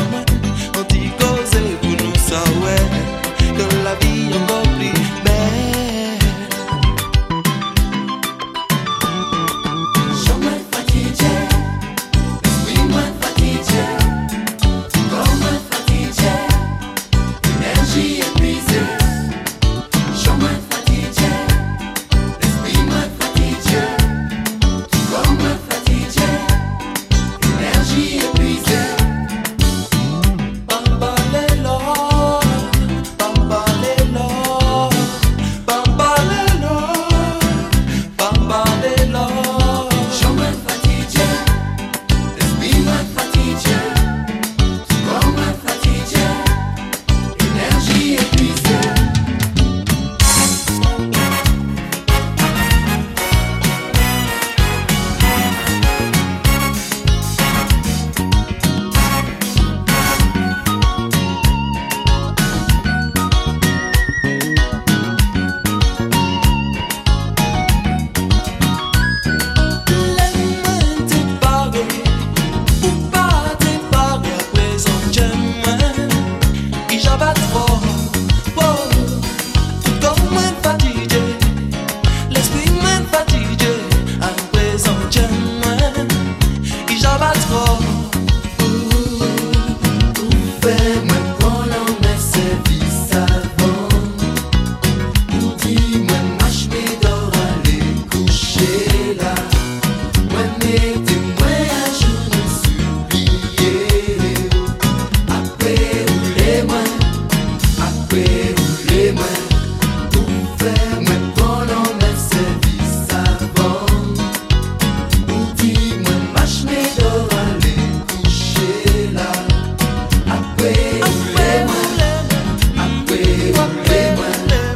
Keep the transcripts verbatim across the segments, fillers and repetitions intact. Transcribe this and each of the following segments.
On t'y cause pour nous ça ouais, que la vie encore plus belle. Je me fatigué, oui moi fatigué, corps me fatigué, énergie épuisée. Je me fatigué, l'esprit me fatigué, corps me fatigué, énergie épuisée. Bambalelo, bambalelo, bambalelo, bambalelo. Je me fatigué, l'esprit me fatigué, corps me fatigué, énergie épuisée. Laisse-moi te parler, ou pas te parler à présent, j'aime. Et j'abat trop, oh, tout comme moi fatigué, l'esprit moi fatigué, à présent j'aime. Et j'abat trop, Fais-moi prendre mes services avant. Ou dis-moi marche mes dors aller coucher là. Moi mettez-moi à genoux supplier. Après roulez-moi, après roulez-moi. Ou fais-moi prendre mes services avant. Ou dis-moi marche mes dors aller coucher là. Après, roulez-moi, après, roulez-moi.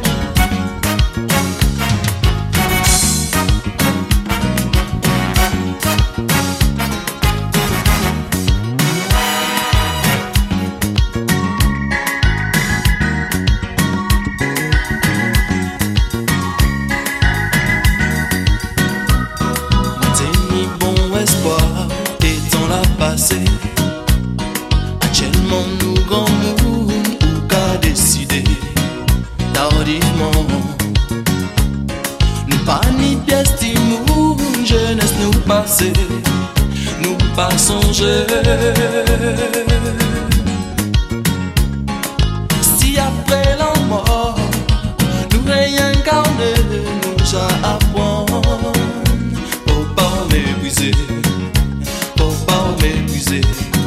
Maintenez bon espoir et dans la passé. Actuellement nous grand monde ou qu'à décider tardivement. Nous pas ni pièce ni moun, jeunesse nous passer, nous pas songer. Si après la mort, nous réincarner, nous à apprendre. Faut pas m'épuiser, faut pas m'épuiser.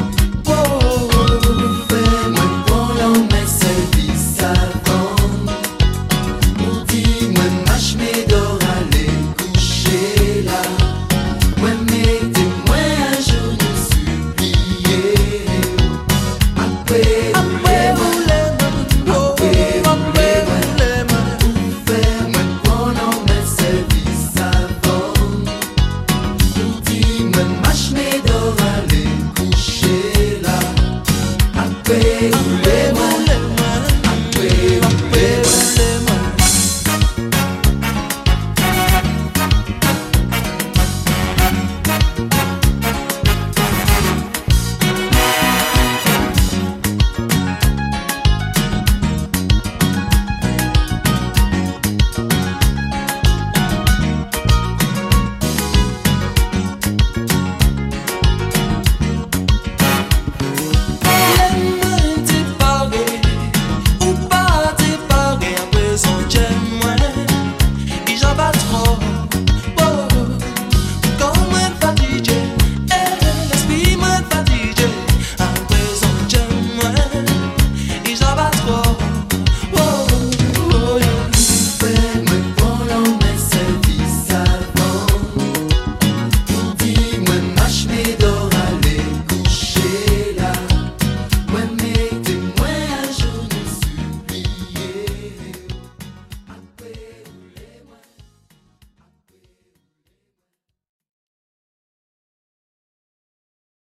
Fais-moi prendre mes services avant. Ou dis-moi marche mes dors aller coucher là. Moi mettez-moi à genoux supplier. Après, roulez-moi, après, roulez-moi. Fais-moi prendre mes services avant. Ou dis-moi marche mes dors aller coucher là. Après, roulez-moi.